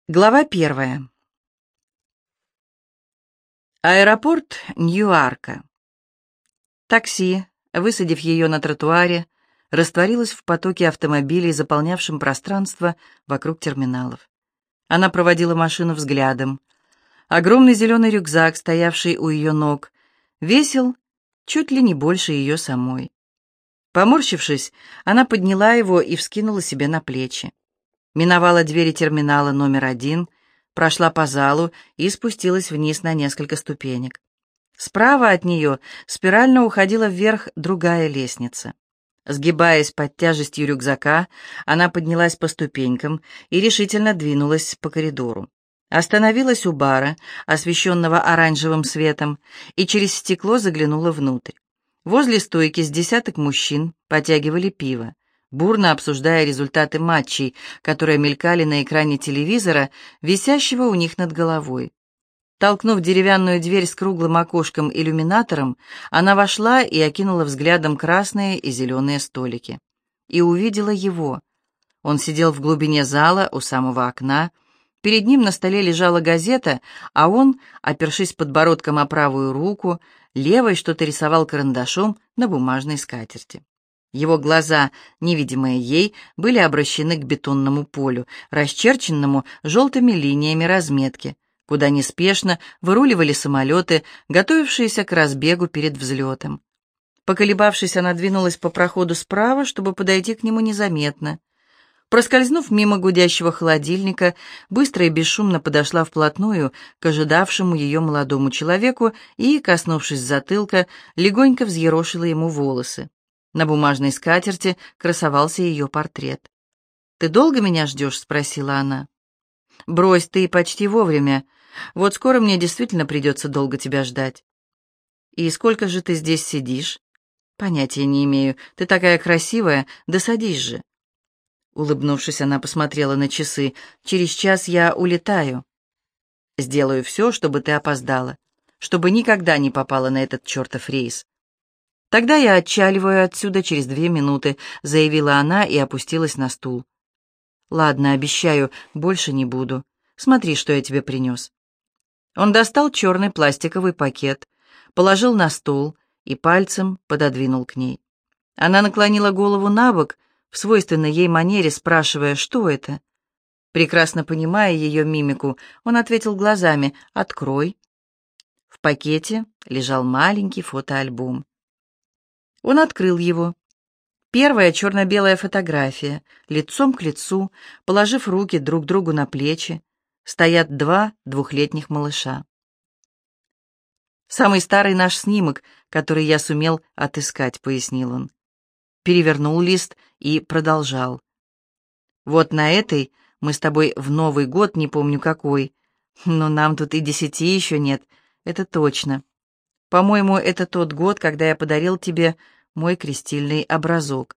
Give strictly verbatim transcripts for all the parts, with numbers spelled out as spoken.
Глава первая. Аэропорт Ньюарка. Такси, высадив ее на тротуаре, растворилось в потоке автомобилей, заполнявшем пространство вокруг терминалов. Она проводила машину взглядом. Огромный зеленый рюкзак, стоявший у ее ног, весил чуть ли не больше ее самой. Поморщившись, она подняла его и вскинула себе на плечи. Миновала двери терминала номер один, прошла по залу и спустилась вниз на несколько ступенек. Справа от нее спирально уходила вверх другая лестница. Сгибаясь под тяжестью рюкзака, она поднялась по ступенькам и решительно двинулась по коридору. Остановилась у бара, освещенного оранжевым светом, и через стекло заглянула внутрь. Возле стойки с десяток мужчин потягивали пиво, бурно обсуждая результаты матчей, которые мелькали на экране телевизора, висящего у них над головой. Толкнув деревянную дверь с круглым окошком-иллюминатором, она вошла и окинула взглядом красные и зеленые столики. И увидела его. Он сидел в глубине зала у самого окна. Перед ним на столе лежала газета, а он, опершись подбородком о правую руку, левой что-то рисовал карандашом на бумажной скатерти. Его глаза, невидимые ей, были обращены к бетонному полю, расчерченному желтыми линиями разметки, куда неспешно выруливали самолеты, готовившиеся к разбегу перед взлетом. Поколебавшись, она двинулась по проходу справа, чтобы подойти к нему незаметно. Проскользнув мимо гудящего холодильника, быстро и бесшумно подошла вплотную к ожидавшему ее молодому человеку и, коснувшись затылка, легонько взъерошила ему волосы. На бумажной скатерти красовался ее портрет. «Ты долго меня ждешь?» — спросила она. «Брось, ты почти вовремя. Вот скоро мне действительно придется долго тебя ждать». «И сколько же ты здесь сидишь?» «Понятия не имею. Ты такая красивая. Да садись же». Улыбнувшись, она посмотрела на часы. «Через час я улетаю. Сделаю все, чтобы ты опоздала, чтобы никогда не попала на этот чертов рейс». «Тогда я отчаливаю отсюда через две минуты», — заявила она и опустилась на стул. «Ладно, обещаю, больше не буду. Смотри, что я тебе принес». Он достал черный пластиковый пакет, положил на стол и пальцем пододвинул к ней. Она наклонила голову на бок, в свойственной ей манере, спрашивая, что это. Прекрасно понимая ее мимику, он ответил глазами: «Открой». В пакете лежал маленький фотоальбом. Он открыл его. Первая черно-белая фотография, лицом к лицу, положив руки друг другу на плечи, стоят два двухлетних малыша. «Самый старый наш снимок, который я сумел отыскать», — пояснил он. Перевернул лист и продолжал. «Вот на этой мы с тобой в Новый год, не помню какой, но нам тут и десяти еще нет, это точно. По-моему, это тот год, когда я подарил тебе мой крестильный образок».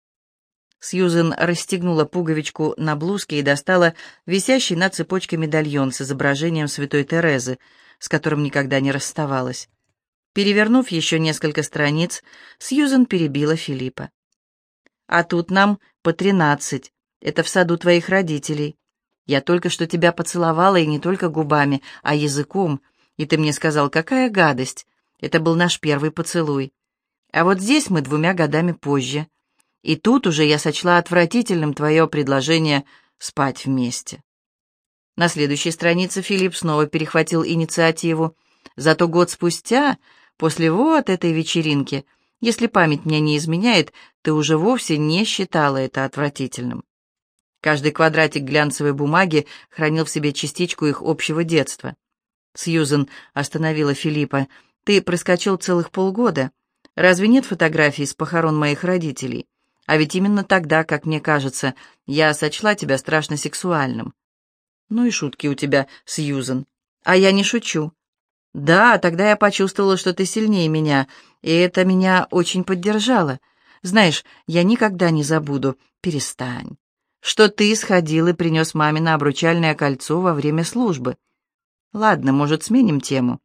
Сьюзен расстегнула пуговичку на блузке и достала висящий на цепочке медальон с изображением святой Терезы, с которым никогда не расставалась. Перевернув еще несколько страниц, Сьюзен перебила Филиппа. «А тут нам по тринадцать. Это в саду твоих родителей. Я только что тебя поцеловала, и не только губами, а языком, и ты мне сказал, какая гадость. Это был наш первый поцелуй. А вот здесь мы двумя годами позже. И тут уже я сочла отвратительным твое предложение спать вместе». На следующей странице Филипп снова перехватил инициативу. «Зато год спустя, после вот этой вечеринки, если память мне не изменяет, ты уже вовсе не считала это отвратительным». Каждый квадратик глянцевой бумаги хранил в себе частичку их общего детства. Сьюзен остановила Филиппа. «Ты проскочил целых полгода. Разве нет фотографий с похорон моих родителей? А ведь именно тогда, как мне кажется, я сочла тебя страшно сексуальным». «Ну и шутки у тебя, Сьюзен». «А я не шучу. Да, тогда я почувствовала, что ты сильнее меня, и это меня очень поддержало. Знаешь, я никогда не забуду, перестань, что ты сходил и принес маме на обручальное кольцо во время службы. Ладно, может, сменим тему?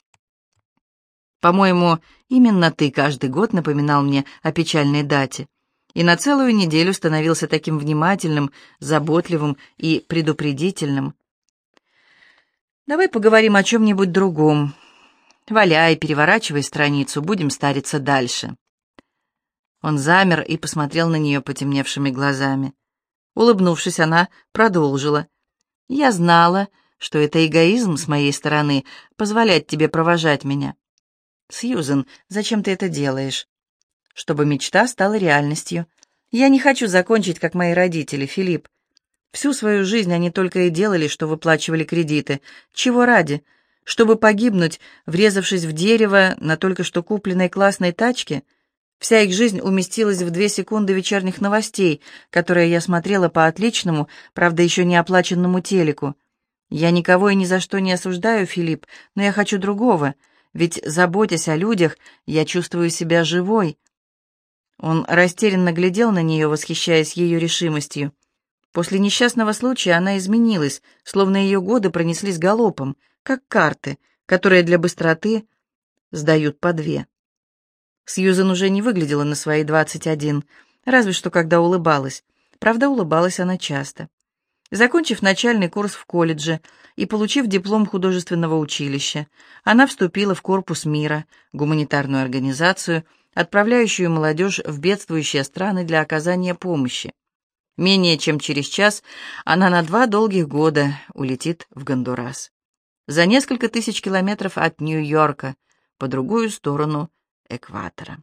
По-моему, именно ты каждый год напоминал мне о печальной дате и на целую неделю становился таким внимательным, заботливым и предупредительным. Давай поговорим о чем-нибудь другом. Валяй, переворачивай страницу, будем стариться дальше». Он замер и посмотрел на нее потемневшими глазами. Улыбнувшись, она продолжила. «Я знала, что это эгоизм с моей стороны позволять тебе провожать меня. Сьюзен, зачем ты это делаешь?» «Чтобы мечта стала реальностью. Я не хочу закончить, как мои родители, Филипп. Всю свою жизнь они только и делали, что выплачивали кредиты. Чего ради? Чтобы погибнуть, врезавшись в дерево на только что купленной классной тачке? Вся их жизнь уместилась в две секунды вечерних новостей, которые я смотрела по отличному, правда, еще не оплаченному телеку. Я никого и ни за что не осуждаю, Филипп, но я хочу другого, ведь, заботясь о людях, я чувствую себя живой». Он растерянно глядел на нее, восхищаясь ее решимостью. После несчастного случая она изменилась, словно ее годы пронеслись галопом, как карты, которые для быстроты сдают по две. Сьюзен уже не выглядела на свои двадцать один, разве что когда улыбалась. Правда, улыбалась она часто. Закончив начальный курс в колледже и получив диплом художественного училища, она вступила в Корпус мира, гуманитарную организацию, отправляющую молодежь в бедствующие страны для оказания помощи. Менее чем через час она на два долгих года улетит в Гондурас. За несколько тысяч километров от Нью-Йорка, по другую сторону экватора.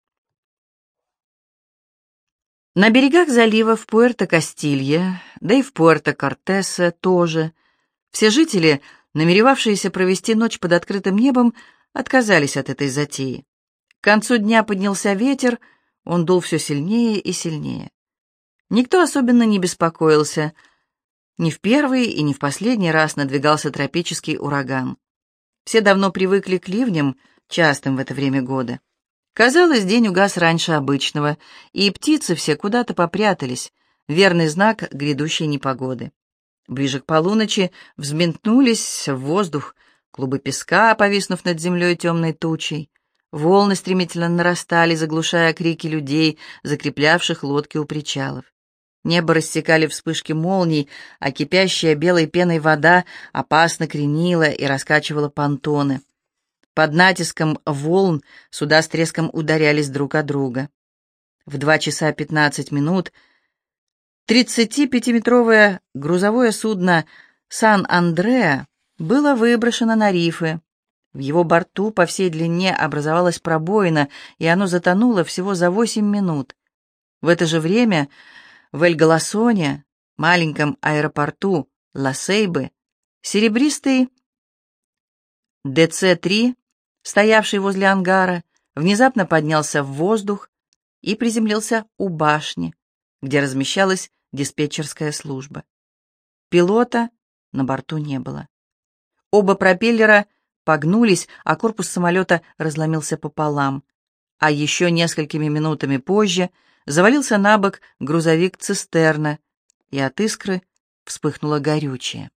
На берегах залива в Пуэрто-Кастилье, да и в Пуэрто-Кортесе тоже, все жители, намеревавшиеся провести ночь под открытым небом, отказались от этой затеи. К концу дня поднялся ветер, он дул все сильнее и сильнее. Никто особенно не беспокоился. Ни в первый и ни в последний раз надвигался тропический ураган. Все давно привыкли к ливням, частым в это время года. Казалось, день угас раньше обычного, и птицы все куда-то попрятались, верный знак грядущей непогоды. Ближе к полуночи взметнулись в воздух клубы песка, повиснув над землей темной тучей. Волны стремительно нарастали, заглушая крики людей, закреплявших лодки у причалов. Небо рассекали вспышки молний, а кипящая белой пеной вода опасно кренила и раскачивала понтоны. Под натиском волн суда с треском ударялись друг о друга. В два часа пятнадцать минут тридцатипятиметровое грузовое судно «Сан-Андреа» было выброшено на рифы. В его борту по всей длине образовалась пробоина, и оно затонуло всего за восемь минут. В это же время в Эль-Галасоне, маленьком аэропорту Ла-Сейбы, серебристый Дэ Цэ три, стоявший возле ангара, внезапно поднялся в воздух и приземлился у башни, где размещалась диспетчерская служба. Пилота на борту не было. Оба пропеллера погнулись, а корпус самолета разломился пополам. А еще несколькими минутами позже завалился на бок грузовик-цистерна, и от искры вспыхнуло горючее.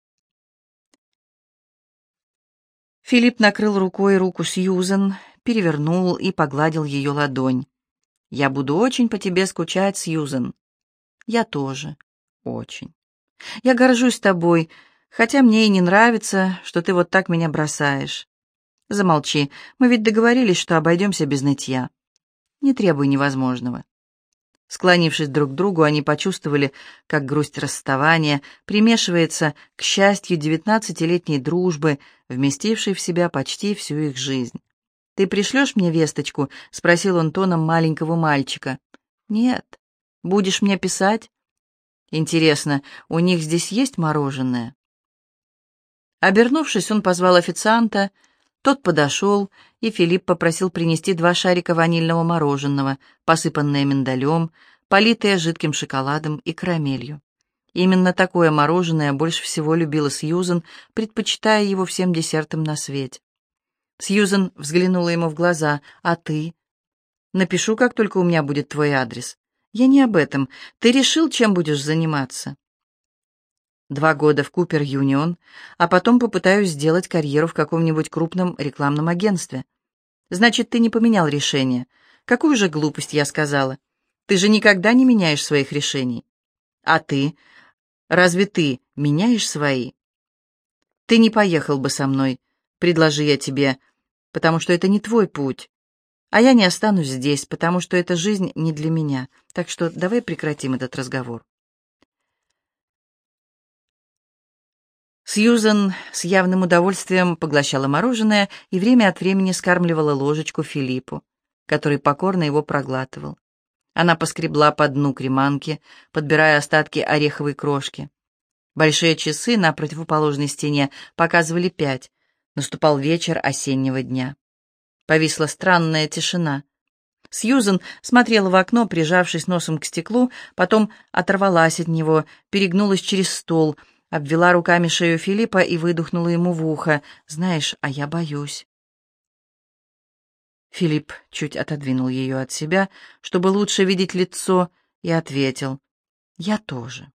Филипп накрыл рукой руку Сьюзен, перевернул и погладил ее ладонь. «Я буду очень по тебе скучать, Сьюзен». «Я тоже. Очень. Я горжусь тобой, хотя мне и не нравится, что ты вот так меня бросаешь. Замолчи, мы ведь договорились, что обойдемся без нытья. Не требуй невозможного». Склонившись друг к другу, они почувствовали, как грусть расставания примешивается к счастью девятнадцатилетней дружбы, вместившей в себя почти всю их жизнь. «Ты пришлешь мне весточку?» — спросил он тоном маленького мальчика. «Нет. Будешь мне писать?» «Интересно, у них здесь есть мороженое?» Обернувшись, он позвал официанта. Тот подошел, и Филипп попросил принести два шарика ванильного мороженого, посыпанные миндалем, политые жидким шоколадом и карамелью. Именно такое мороженое больше всего любила Сьюзен, предпочитая его всем десертам на свете. Сьюзен взглянула ему в глаза. «А ты?» «Напишу, как только у меня будет твой адрес». «Я не об этом. Ты решил, чем будешь заниматься?» «Два года в Купер Юнион, а потом попытаюсь сделать карьеру в каком-нибудь крупном рекламном агентстве». «Значит, ты не поменял решение. Какую же глупость я сказала? Ты же никогда не меняешь своих решений». «А ты? Разве ты меняешь свои?» Ты не поехал бы со мной, предложи я тебе, потому что это не твой путь. А я не останусь здесь, потому что эта жизнь не для меня. Так что давай прекратим этот разговор. Сьюзен с явным удовольствием поглощала мороженое и время от времени скармливала ложечку Филиппу, который покорно его проглатывал. Она поскребла по дну креманки, подбирая остатки ореховой крошки. Большие часы на противоположной стене показывали пять. Наступал вечер осеннего дня. Повисла странная тишина. Сьюзен смотрела в окно, прижавшись носом к стеклу, потом оторвалась от него, перегнулась через стол, обвела руками шею Филиппа и выдохнула ему в ухо: «Знаешь, а я боюсь». Филипп чуть отодвинул ее от себя, чтобы лучше видеть лицо, и ответил: «Я тоже».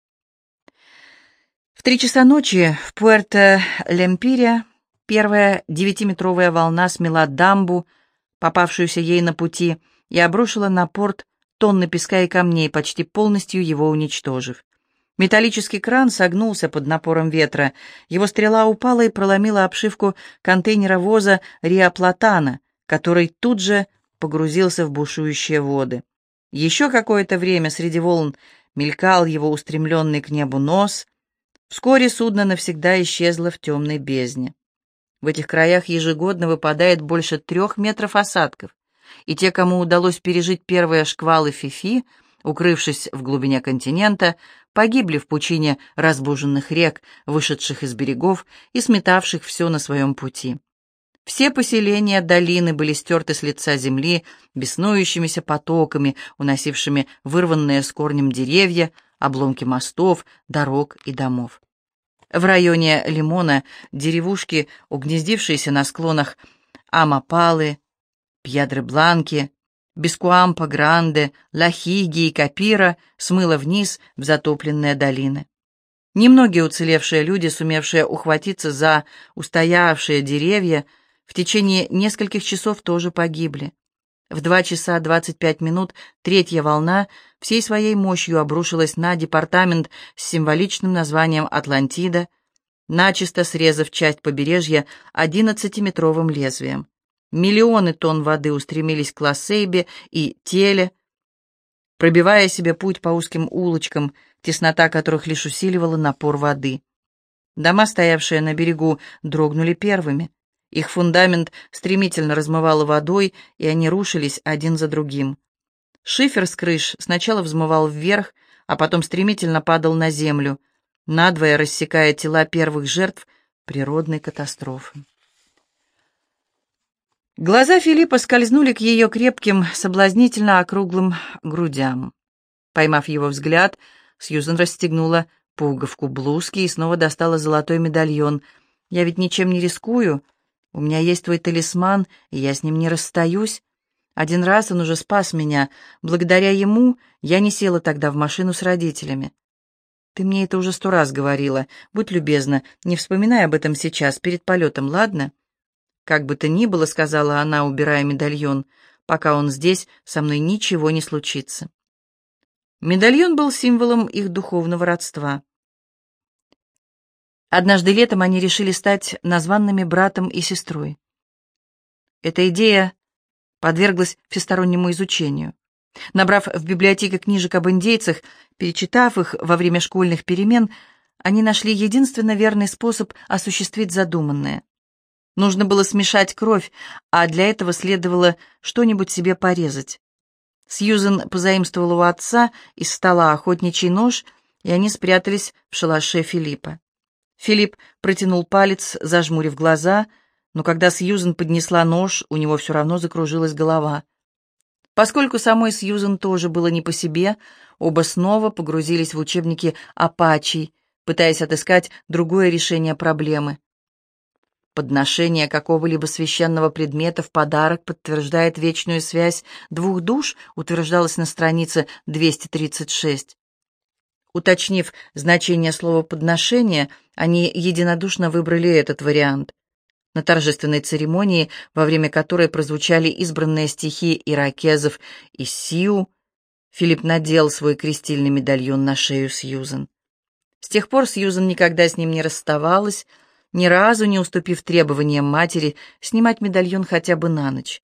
В три часа ночи в Пуэрто-Лемпире первая девятиметровая волна смела дамбу, попавшуюся ей на пути, и обрушила на порт тонны песка и камней, почти полностью его уничтожив. Металлический кран согнулся под напором ветра. Его стрела упала и проломила обшивку контейнеровоза «Риа Платана», который тут же погрузился в бушующие воды. Еще какое-то время среди волн мелькал его устремленный к небу нос. Вскоре судно навсегда исчезло в темной бездне. В этих краях ежегодно выпадает больше трех метров осадков, и те, кому удалось пережить первые шквалы Фифи, укрывшись в глубине континента, погибли в пучине разбуженных рек, вышедших из берегов и сметавших все на своем пути. Все поселения долины были стерты с лица земли беснующимися потоками, уносившими вырванные с корнем деревья, обломки мостов, дорог и домов. В районе Лимона деревушки, угнездившиеся на склонах Амапалы, Пьядре-Бланки, Бискуампа-Гранде, Лахиги и Капира, смыло вниз в затопленные долины. Немногие уцелевшие люди, сумевшие ухватиться за устоявшие деревья, в течение нескольких часов тоже погибли. В два часа двадцать пять минут третья волна всей своей мощью обрушилась на департамент с символичным названием Атлантида, начисто срезав часть побережья одиннадцатиметровым лезвием. Миллионы тонн воды устремились к Ла-Сейбе и Теле, пробивая себе путь по узким улочкам, теснота которых лишь усиливала напор воды. Дома, стоявшие на берегу, дрогнули первыми. Их фундамент стремительно размывало водой, и они рушились один за другим. Шифер с крыш сначала взмывал вверх, а потом стремительно падал на землю, надвое рассекая тела первых жертв природной катастрофы. Глаза Филиппа скользнули к ее крепким, соблазнительно округлым грудям. Поймав его взгляд, Сьюзен расстегнула пуговку блузки и снова достала золотой медальон. «Я ведь ничем не рискую. У меня есть твой талисман, и я с ним не расстаюсь. Один раз он уже спас меня. Благодаря ему я не села тогда в машину с родителями. Ты мне это уже сто раз говорила. Будь любезна, не вспоминай об этом сейчас, перед полетом, ладно?» «Как бы то ни было, — сказала она, убирая медальон, — пока он здесь, со мной ничего не случится». Медальон был символом их духовного родства. Однажды летом они решили стать названными братом и сестрой. Эта идея подверглась всестороннему изучению. Набрав в библиотеке книжек об индейцах, перечитав их во время школьных перемен, они нашли единственно верный способ осуществить задуманное. Нужно было смешать кровь, а для этого следовало что-нибудь себе порезать. Сьюзен позаимствовала у отца из стола охотничий нож, и они спрятались в шалаше Филиппа. Филипп протянул палец, зажмурив глаза, но когда Сьюзен поднесла нож, у него все равно закружилась голова. Поскольку самой Сьюзен тоже было не по себе, оба снова погрузились в учебники Апачей, пытаясь отыскать другое решение проблемы. Подношение какого-либо священного предмета в подарок подтверждает вечную связь двух душ, утверждалось на странице двести тридцать шесть. Уточнив значение слова «подношение», они единодушно выбрали этот вариант. На торжественной церемонии, во время которой прозвучали избранные стихи иракезов и сиу, Филипп надел свой крестильный медальон на шею Сьюзен. С тех пор Сьюзен никогда с ним не расставалась. ни разу не уступив требованиям матери снимать медальон хотя бы на ночь.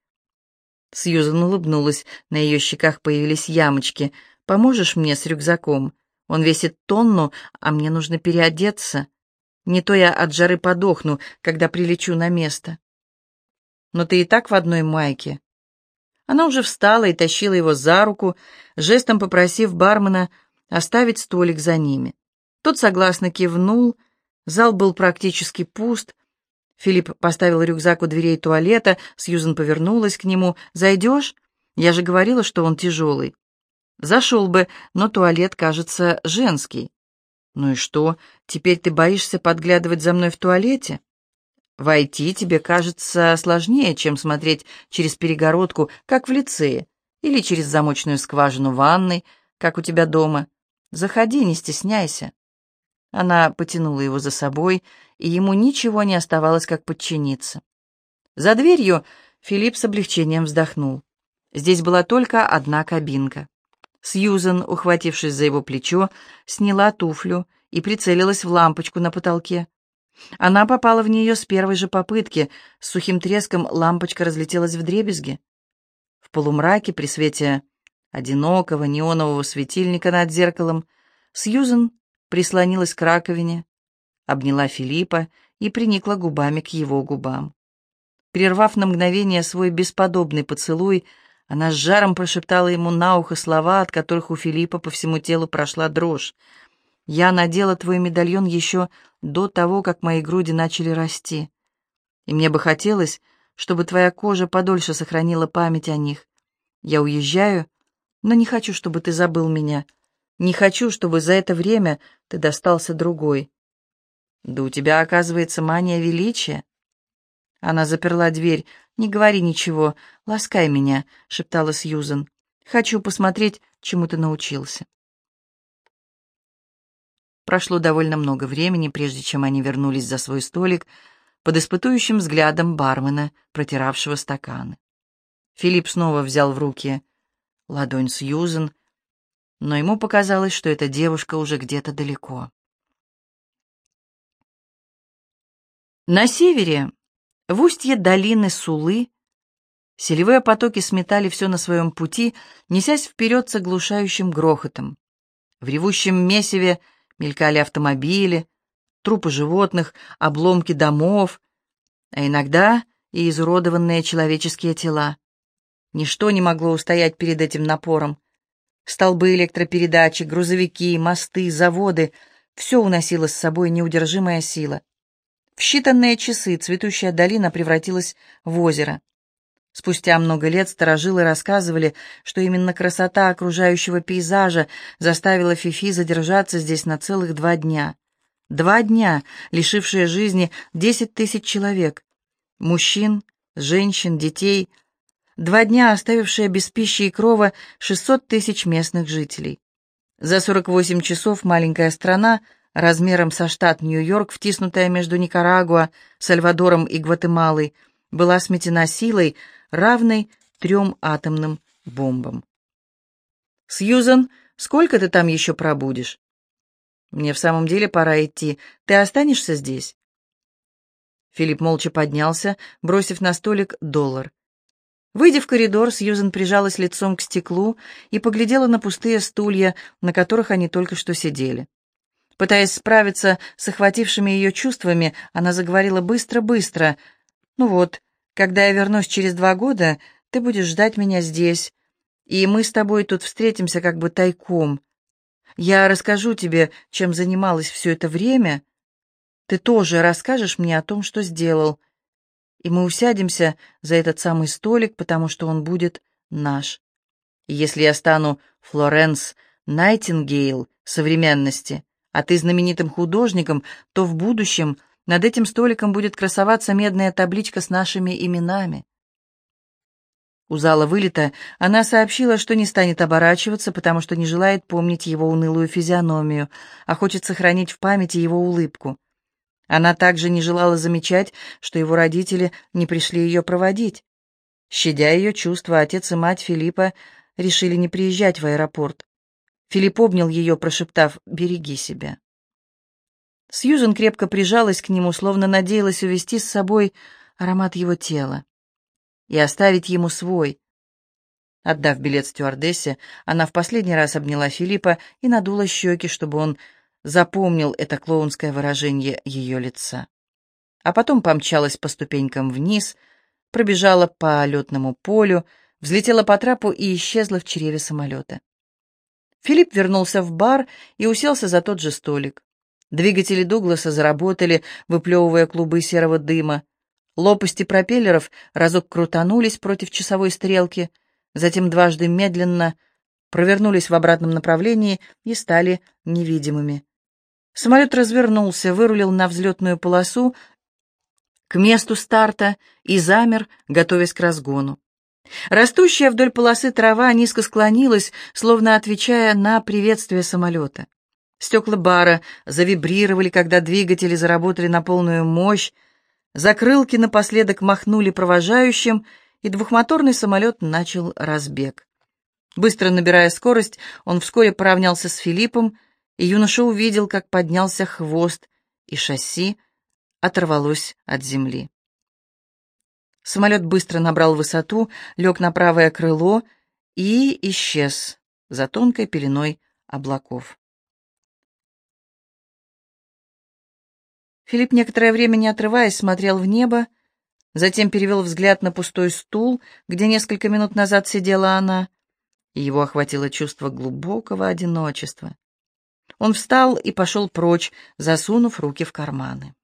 Сьюзан улыбнулась, на ее щеках появились ямочки. «Поможешь мне с рюкзаком? Он весит тонну, а мне нужно переодеться. Не то я от жары подохну, когда прилечу на место». «Но ты и так в одной майке». Она уже встала и тащила его за руку, жестом попросив бармена оставить столик за ними. Тот согласно кивнул, зал был практически пуст. Филипп поставил рюкзак у дверей туалета, Сьюзен повернулась к нему. «Зайдешь? Я же говорила, что он тяжелый». «Зашел бы, но туалет, кажется, женский». «Ну и что, теперь ты боишься подглядывать за мной в туалете?» «Войти тебе кажется сложнее, чем смотреть через перегородку, как в лицее, или через замочную скважину ванной, как у тебя дома. Заходи, не стесняйся». Она потянула его за собой, и ему ничего не оставалось, как подчиниться. За дверью Филипп с облегчением вздохнул. Здесь была только одна кабинка. Сьюзен, ухватившись за его плечо, сняла туфлю и прицелилась в лампочку на потолке. Она попала в нее с первой же попытки. С сухим треском лампочка разлетелась вдребезги. В полумраке, при свете одинокого неонового светильника над зеркалом, Сьюзен прислонилась к раковине, обняла Филиппа и приникла губами к его губам. Прервав на мгновение свой бесподобный поцелуй, она с жаром прошептала ему на ухо слова, от которых у Филиппа по всему телу прошла дрожь. «Я надела твой медальон еще до того, как мои груди начали расти. И мне бы хотелось, чтобы твоя кожа подольше сохранила память о них. Я уезжаю, но не хочу, чтобы ты забыл меня. Не хочу, чтобы за это время ты достался другой». «Да у тебя, оказывается, мания величия». Она заперла дверь. «Не говори ничего, ласкай меня», — шептала Сьюзен. «Хочу посмотреть, чему ты научился». Прошло довольно много времени, прежде чем они вернулись за свой столик под испытующим взглядом бармена, протиравшего стаканы. Филипп снова взял в руки ладонь Сьюзен, но ему показалось, что эта девушка уже где-то далеко. На севере, в устье долины Сулы, селевые потоки сметали все на своем пути, несясь вперед с оглушающим грохотом. В ревущем месиве мелькали автомобили, трупы животных, обломки домов, а иногда и изуродованные человеческие тела. Ничто не могло устоять перед этим напором. Столбы электропередачи, грузовики, мосты, заводы — все уносило с собой неудержимая сила. В считанные часы цветущая долина превратилась в озеро. Спустя много лет старожилы рассказывали, что именно красота окружающего пейзажа заставила Фифи задержаться здесь на целых два дня. Два дня, лишившие жизни десять тысяч человек. Мужчин, женщин, детей. Два дня, оставившие без пищи и крова шестьсот тысяч местных жителей. За сорок восемь часов маленькая страна, размером со штат Нью-Йорк, втиснутая между Никарагуа, Сальвадором и Гватемалой, была сметена силой, равной трем атомным бомбам. «Сьюзен, сколько ты там еще пробудешь?» «Мне в самом деле пора идти. Ты останешься здесь?» Филипп молча поднялся, бросив на столик доллар. Выйдя в коридор, Сьюзен прижалась лицом к стеклу и поглядела на пустые стулья, на которых они только что сидели. Пытаясь справиться с охватившими ее чувствами, она заговорила быстро-быстро. «Ну вот, когда я вернусь через два года, ты будешь ждать меня здесь, и мы с тобой тут встретимся как бы тайком. Я расскажу тебе, чем занималась все это время. Ты тоже расскажешь мне о том, что сделал. И мы усядемся за этот самый столик, потому что он будет наш. И если я стану Флоренс Найтингейл современности, а ты знаменитым художником, то в будущем над этим столиком будет красоваться медная табличка с нашими именами». У зала вылета она сообщила, что не станет оборачиваться, потому что не желает помнить его унылую физиономию, а хочет сохранить в памяти его улыбку. Она также не желала замечать, что его родители не пришли ее проводить. Щадя ее чувства, отец и мать Филиппа решили не приезжать в аэропорт. Филипп обнял ее, прошептав: «Береги себя». Сьюзен крепко прижалась к нему, словно надеялась увести с собой аромат его тела и оставить ему свой. Отдав билет стюардессе, она в последний раз обняла Филиппа и надула щеки, чтобы он запомнил это клоунское выражение ее лица. А потом помчалась по ступенькам вниз, пробежала по летному полю, взлетела по трапу и исчезла в чреве самолета. Филипп вернулся в бар и уселся за тот же столик. Двигатели Дугласа заработали, выплевывая клубы серого дыма. Лопасти пропеллеров разок крутанулись против часовой стрелки, затем дважды медленно провернулись в обратном направлении и стали невидимыми. Самолет развернулся, вырулил на взлетную полосу к месту старта и замер, готовясь к разгону. Растущая вдоль полосы трава низко склонилась, словно отвечая на приветствие самолета. Стекла бара завибрировали, когда двигатели заработали на полную мощь, закрылки напоследок махнули провожающим, и двухмоторный самолет начал разбег. Быстро набирая скорость, он вскоре поравнялся с Филиппом, и юноша увидел, как поднялся хвост, и шасси оторвалось от земли. Самолет быстро набрал высоту, лег на правое крыло и исчез за тонкой пеленой облаков. Филипп некоторое время, не отрываясь, смотрел в небо, затем перевел взгляд на пустой стул, где несколько минут назад сидела она, и его охватило чувство глубокого одиночества. Он встал и пошел прочь, засунув руки в карманы.